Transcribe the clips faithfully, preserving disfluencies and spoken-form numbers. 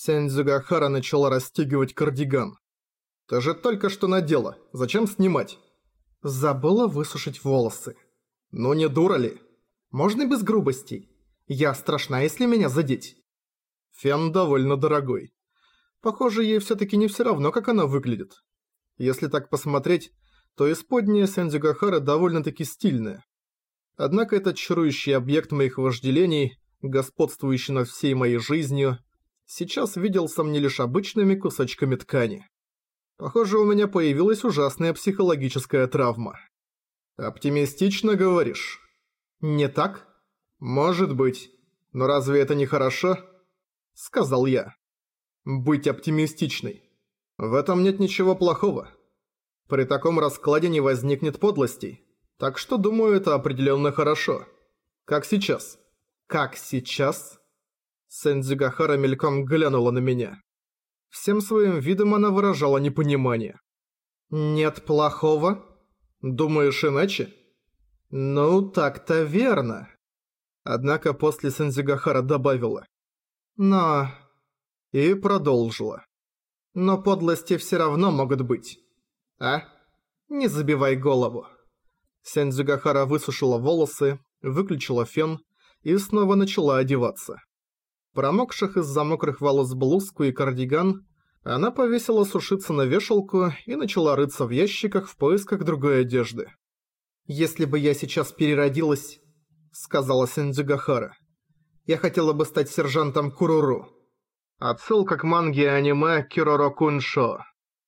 Сензюгахара начала расстегивать кардиган. «Ты же только что надела. Зачем снимать?» «Забыла высушить волосы». «Ну не дура ли?» «Можно без грубостей? Я страшна, если меня задеть». Фен довольно дорогой. Похоже, ей всё-таки не всё равно, как она выглядит. Если так посмотреть, то исподняя Сензюгахара довольно-таки стильная. Однако этот чарующий объект моих вожделений, господствующий над всей моей жизнью, сейчас виделся мне лишь обычными кусочками ткани. Похоже, у меня появилась ужасная психологическая травма. «Оптимистично, говоришь?» «Не так?» «Может быть. Но разве это не хорошо?» — сказал я. «Быть оптимистичной. В этом нет ничего плохого. При таком раскладе не возникнет подлостей. Так что, думаю, это определенно хорошо. Как сейчас». «Как сейчас?» Сензюгахара мельком глянула на меня. Всем своим видом она выражала непонимание. «Нет плохого? Думаешь иначе?» «Ну, так-то верно». Однако после Сензюгахара добавила. «Но...» И продолжила. «Но подлости все равно могут быть. А? Не забивай голову». Сензюгахара высушила волосы, выключила фен и снова начала одеваться. Промокших из-за мокрых волос блузку и кардиган, она повесила сушиться на вешалку и начала рыться в ящиках в поисках другой одежды. «Если бы я сейчас переродилась, — сказала Сензюгахара, — я хотела бы стать сержантом Куруру». Отсылка к манге и аниме Кироро Куншо.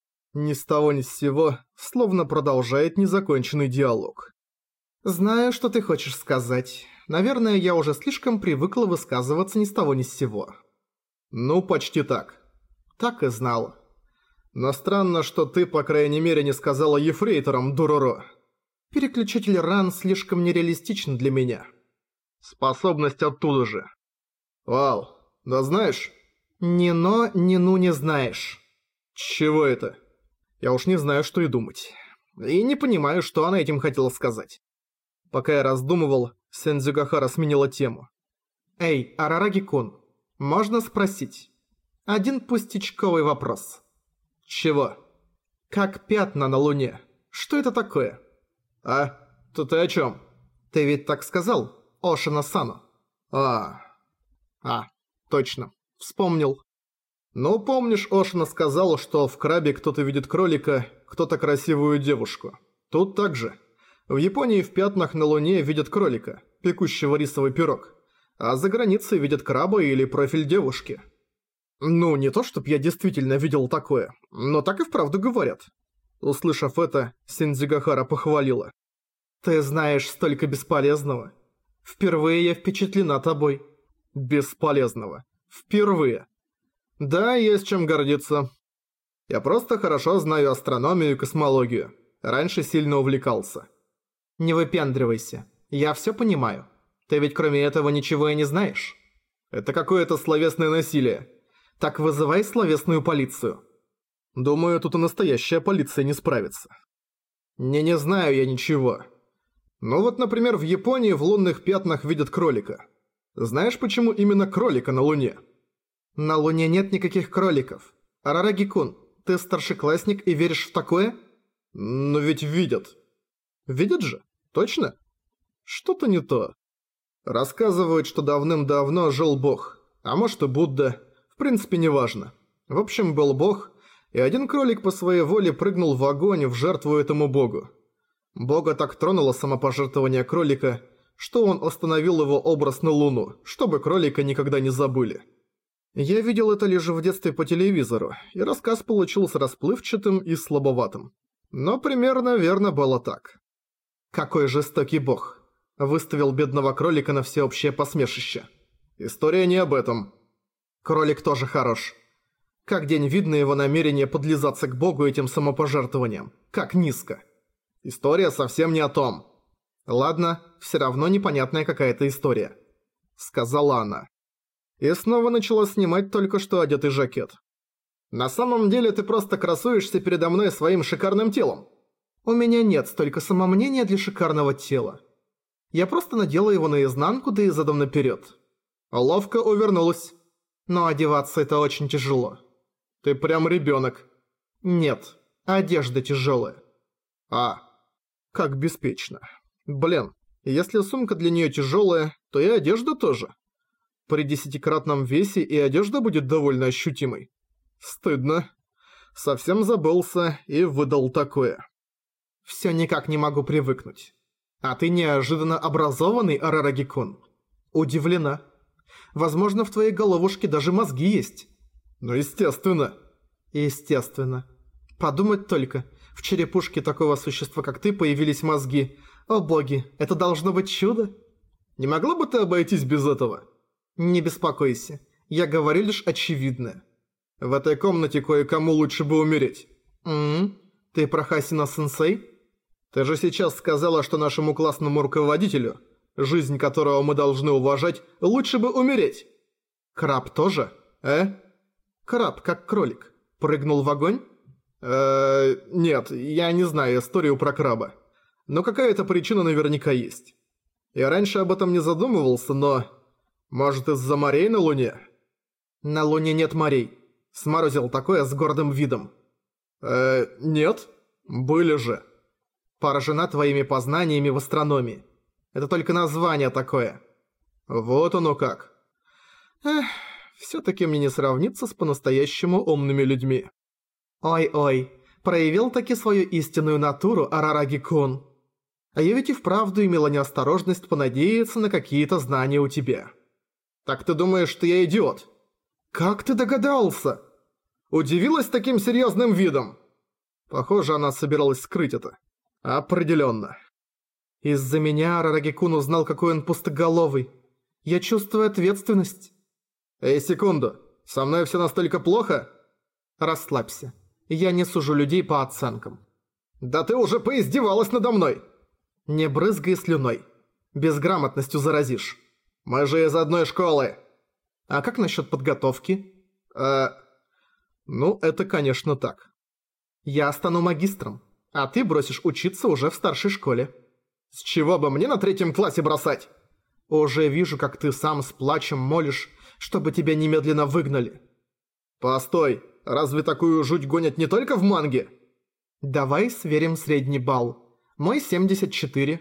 Ни с того ни с сего, словно продолжает незаконченный диалог. «Знаю, что ты хочешь сказать. Наверное, я уже слишком привыкла высказываться ни с того ни с сего». «Ну, почти так». «Так и знал». «Но странно, что ты, по крайней мере, не сказала ефрейторам Дуроро». «Переключатель ран слишком нереалистичен для меня». «Способность оттуда же». «Вау, да знаешь...» «Ни но, ни ну не знаешь». «Чего это?» Я уж не знаю, что и думать. И не понимаю, что она этим хотела сказать. Пока я раздумывал, Сензюгахара сменила тему. «Эй, Арараги-кун, можно спросить? Один пустячковый вопрос». «Чего?» «Как пятна на луне. Что это такое?» «А? То ты о чем?» «Ты ведь так сказал, Ошина-сану». «А, а, точно. Вспомнил». «Ну, помнишь, Ошина сказал, что в крабе кто-то видит кролика, кто-то красивую девушку. Тут так же. В Японии в пятнах на луне видят кролика, пекущего рисовый пирог, а за границей видят краба или профиль девушки». Ну, не то чтоб я действительно видел такое, но так и вправду говорят. Услышав это, Сензюгахара похвалила. «Ты знаешь столько бесполезного. Впервые я впечатлена тобой». «Бесполезного. Впервые». «Да, есть чем гордиться. Я просто хорошо знаю астрономию и космологию. Раньше сильно увлекался». «Не выпендривайся. Я все понимаю. Ты ведь кроме этого ничего и не знаешь». «Это какое-то словесное насилие». «Так вызывай словесную полицию». «Думаю, тут и настоящая полиция не справится». «Не, не знаю я ничего. Ну вот, например, в Японии в лунных пятнах видят кролика. Знаешь, почему именно кролика на Луне?» «На Луне нет никаких кроликов. Арараги-кун, ты старшеклассник и веришь в такое?» «Но ведь видят». «Видят же? Точно?» «Что-то не то. Рассказывают, что давным-давно жил бог, а может и Будда, в принципе неважно. В общем, был бог, и один кролик по своей воле прыгнул в огонь в жертву этому богу. Бога так тронуло самопожертвование кролика, что он остановил его образ на Луну, чтобы кролика никогда не забыли. Я видел это лишь в детстве по телевизору, и рассказ получился расплывчатым и слабоватым. Но примерно верно было так. Какой жестокий бог. Выставил бедного кролика на всеобщее посмешище. История не об этом. Кролик тоже хорош. Как день видно его намерение подлизаться к богу этим самопожертвованием. Как низко. История совсем не о том. Ладно, все равно непонятная какая-то история. Сказала она. И снова начала снимать только что одетый жакет. «На самом деле ты просто красуешься передо мной своим шикарным телом». «У меня нет столько самомнения для шикарного тела. Я просто надела его наизнанку, да и задом наперед». Ловко увернулась. Но одеваться это очень тяжело. Ты прям ребенок. Нет, одежда тяжелая. А, как беспечно. Блин, если сумка для нее тяжелая, то и одежда тоже. При десятикратном весе и одежда будет довольно ощутимой. Стыдно. Совсем забылся и выдал такое. Всё никак не могу привыкнуть. А ты неожиданно образованный, Арараги-кун. Удивлена. Возможно, в твоей головушке даже мозги есть. Ну, естественно. Естественно. Подумать только, в черепушке такого существа, как ты, появились мозги. О боги, это должно быть чудо. Не могла бы ты обойтись без этого? Не беспокойся, я говорю лишь очевидное. В этой комнате кое-кому лучше бы умереть. М-м, ты про Хасина-сенсей? Ты же сейчас сказала, что нашему классному руководителю, жизнь которого мы должны уважать, лучше бы умереть. Краб тоже, э? Краб, как кролик, прыгнул в огонь? Э, нет, я не знаю историю про краба. Но какая-то причина наверняка есть. Я раньше об этом не задумывался, но... Может, из-за морей на Луне? На Луне нет морей. Сморозил такое с гордым видом. Э, нет? Были же. Поражена твоими познаниями в астрономии. Это только название такое. Вот оно как. Эх, всё-таки мне не сравнится с по-настоящему умными людьми. Ой-ой, проявил таки свою истинную натуру, Арараги-кун. А я ведь и вправду имела неосторожность понадеяться на какие-то знания у тебя. Так ты думаешь, что я идиот? Как ты догадался? Удивилась таким серьезным видом? Похоже, она собиралась скрыть это. Определенно. Из-за меня Арараги-кун узнал, какой он пустоголовый. Я чувствую ответственность. Эй, секунду. Со мной все настолько плохо? Расслабься. Я не сужу людей по оценкам. Да ты уже поиздевалась надо мной. Не брызгай слюной. Безграмотностью заразишь. Мы же из одной школы. А как насчет подготовки? Э, ну, это, конечно, так. Я стану магистром, а ты бросишь учиться уже в старшей школе. С чего бы мне на третьем классе бросать? Уже вижу, как ты сам с плачем молишь, чтобы тебя немедленно выгнали. Постой, разве такую жуть гонят не только в манге? Давай сверим средний балл. Мой семьдесят четыре.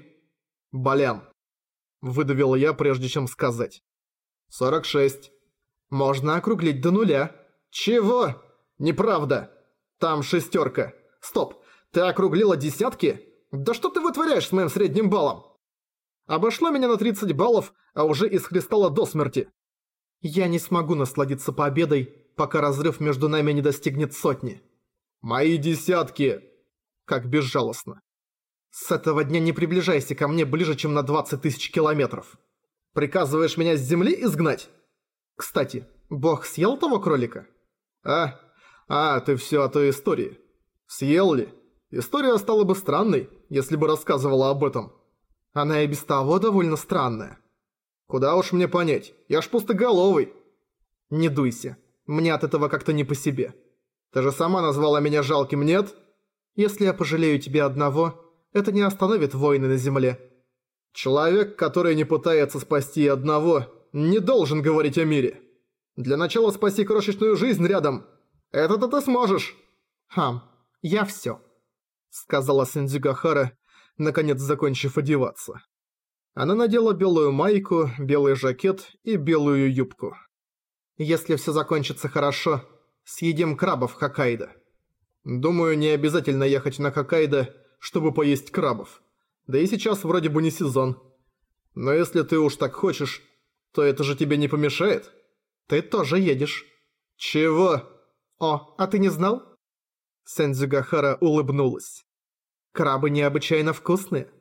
Блин. Выдавил я, прежде чем сказать. сорок шесть. Можно округлить до нуля. Чего? Неправда. Там шестерка. Стоп, ты округлила десятки? Да что ты вытворяешь с моим средним баллом? Обошло меня на тридцать баллов, а уже исхлестало до смерти. Я не смогу насладиться победой, пока разрыв между нами не достигнет сотни. Мои десятки. Как безжалостно. С этого дня не приближайся ко мне ближе, чем на двадцать тысяч километров. Приказываешь меня с земли изгнать? Кстати, бог съел того кролика? А, а, ты все о той истории. Съел ли? История стала бы странной, если бы рассказывала об этом. Она и без того довольно странная. Куда уж мне понять, я ж пустоголовый. Не дуйся, мне от этого как-то не по себе. Ты же сама назвала меня жалким, нет? Если я пожалею тебя одного... Это не остановит войны на земле. Человек, который не пытается спасти одного, не должен говорить о мире. Для начала спаси крошечную жизнь рядом. Это-то ты сможешь. Хм, я всё, сказала Сэндзюгахара, наконец закончив одеваться. Она надела белую майку, белый жакет и белую юбку. Если всё закончится хорошо, съедим крабов в Хоккайдо. Думаю, не обязательно ехать на Хоккайдо, чтобы поесть крабов. Да и сейчас вроде бы не сезон. Но если ты уж так хочешь, то это же тебе не помешает. Ты тоже едешь. Чего? О, а ты не знал? Сэндзюгахара улыбнулась. Крабы необычайно вкусные.